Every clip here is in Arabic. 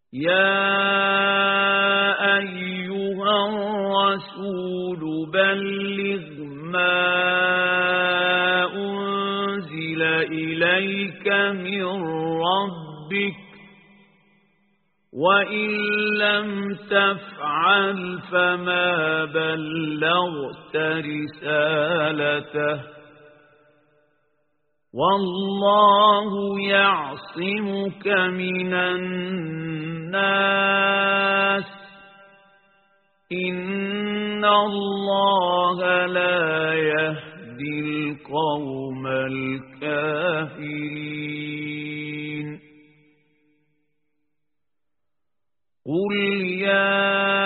يا أيها الرسول بلغ ما أنزل إليك من ربك وإن لم تفعل فما بلغت رسالته والله يعصمك من الناس إن الله لا يهدي القوم الكافرين قل يا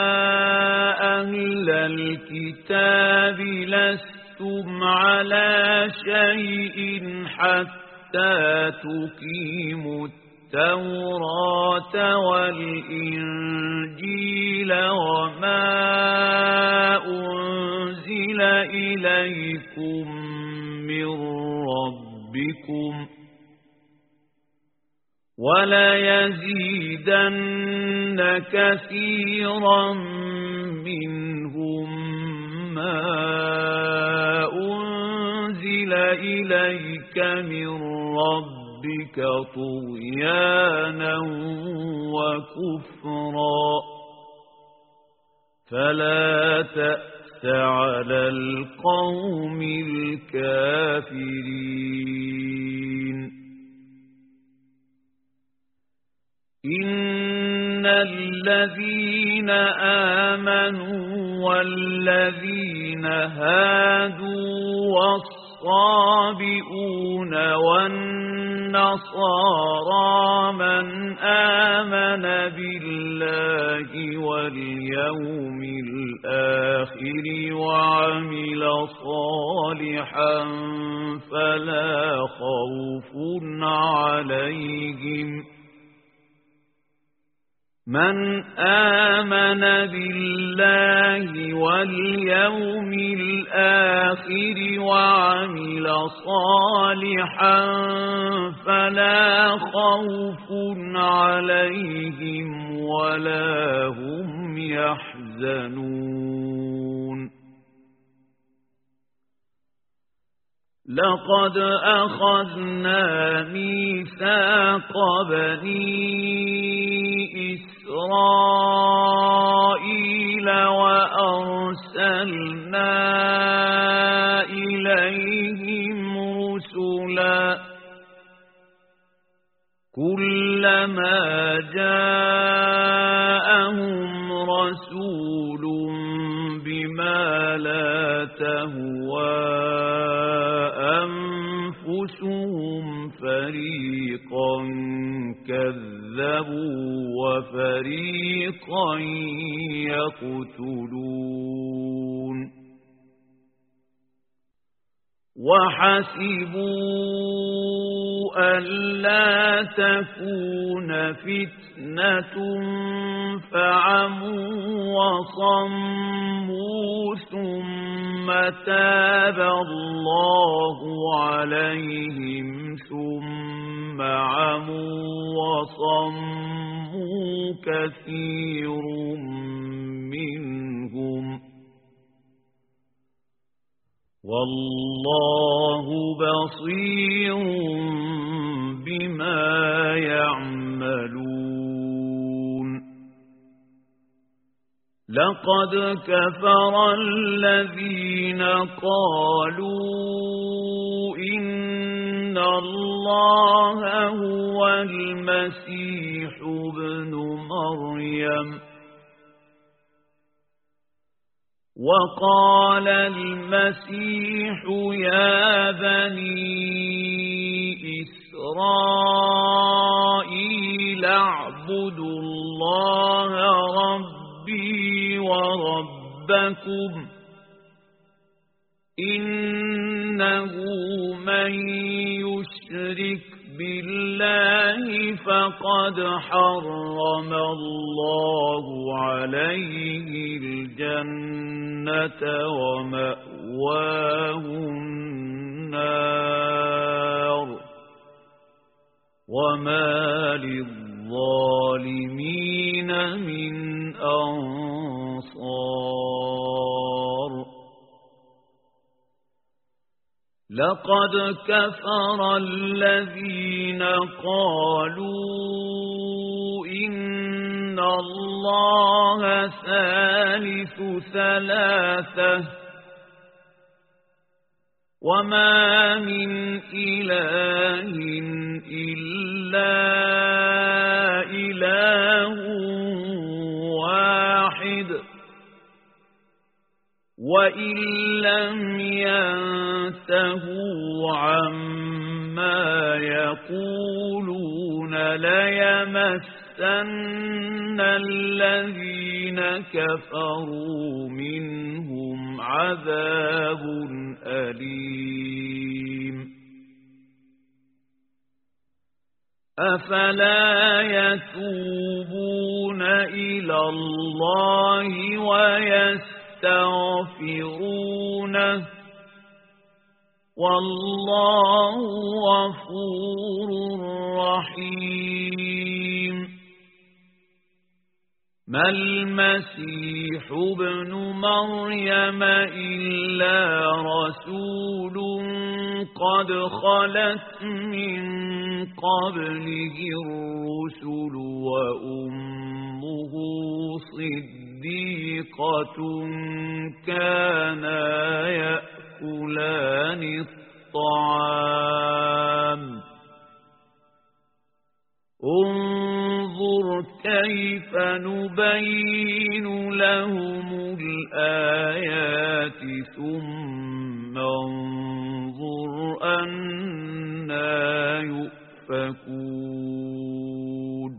أهل الكتاب لستم على شيء حتى تقيموا التوراة والإنجيل وما أنزل إليكم من ربكم وليزيدن كثيرا منهم ما أنزل إليك من ربك طغيانا وكفرا فلا تأس على القوم الكافرين إن الذين آمنوا والذين هادوا والصابئون والنصارى من آمن بالله واليوم الآخر وعمل صالحا فلا خوف عليهم من آمن بالله واليوم الآخر وعمل صالحا فلا خوف عليهم ولا هم يحزنون لقد أخذنا ميثاق بني إسرائيل وأرسلنا إليهم رسلا كلما جاءهم رسول بما لا تهوى أنفسهم فريقا كذبوا وفريقا يقتلون وحسبوا ألا تكون فتنة فعموا وصموا ثم تاب الله عليهم ثم عموا وصموا كثير منهم والله بصير بما يعملون لقد كفر الذين قالوا إن الله هو المسيح ابن مريم وقال المسيح يا بني إسرائيل اعبدوا الله ربي وربكم إنه من يشرك بالله فقد حرم الله عليه الجنة ومأواه النار وما للظالمين للظالمين من أنصار لقد كفر الذين قالوا إن الله ثالث ثلاثة وما من إله إلا إله واحد وإن لم ينتهوا عما يقولون ليمسن الذين كفروا منهم عذاب أليم أفلا يتوبون إلى الله ويستغفرونه والله غفور رحيم ما المسيح ابن مريم إلا رسول قد خلت من قبله الرسل وأمه صديقة كانا يأكلان الطعام انظر كيف نبين لهم الآيات ثم انظر أنى يؤفكون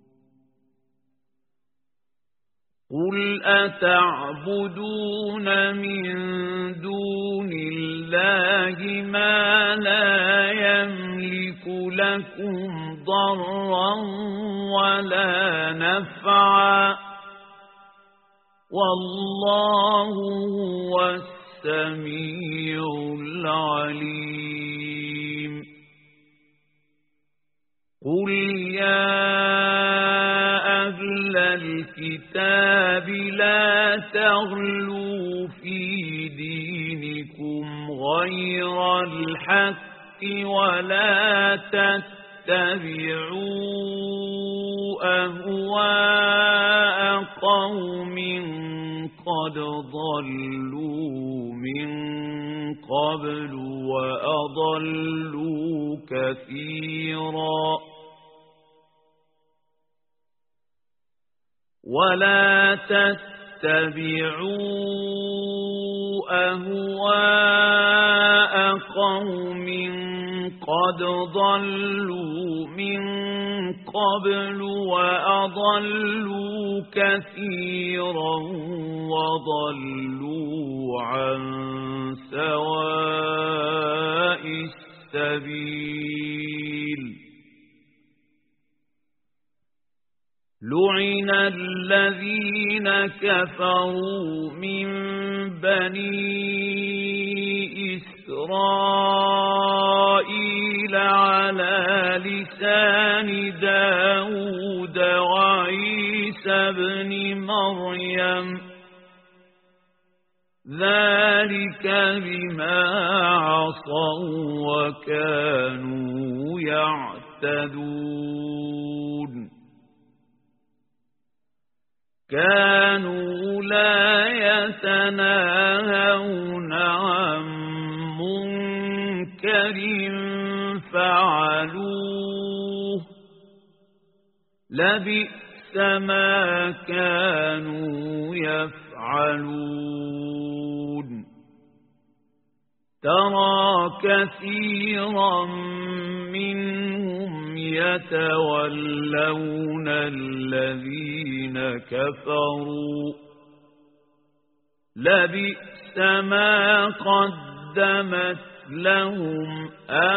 قل أتعبدون من دون الله ما لا يملك لكم ضرا ولا نفعا والله هو السميع العليم قل يا أهل الكتاب لا تغلوا في دينكم غير الحق ولا تتبعوا أهواء قوم قد ضلوا من قبل وأضلوا كثيرا ولا تتبعوا أهواء قوم قد ضلوا من قبل وأضلوا كثيرا وضلوا عن سواء السبيل لعن الذين كفروا من بني إسرائيل على لسان داود وعيسى بن مريم ذلك بما عصوا وكانوا يعتدون كانوا لا يتناهون عن منكر فعلوه لبئس ما كانوا يفعلون ترى كثيرا منهم يتولون الذين كفروا لبئس ما قدمت لهم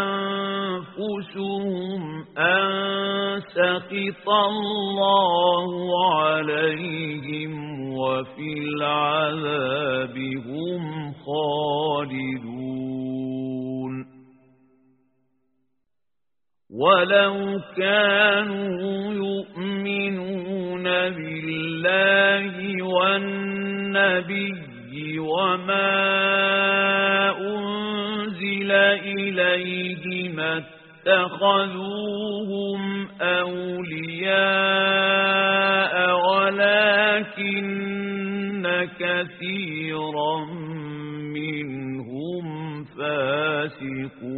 أنفسهم أن سخط الله عليهم وفي العذاب هم خالدون ولو كانوا يؤمنون بالله والنبي وما أنزل إليه ما اتخذوهم أولياء ولكن كثيرا منهم فاسقون.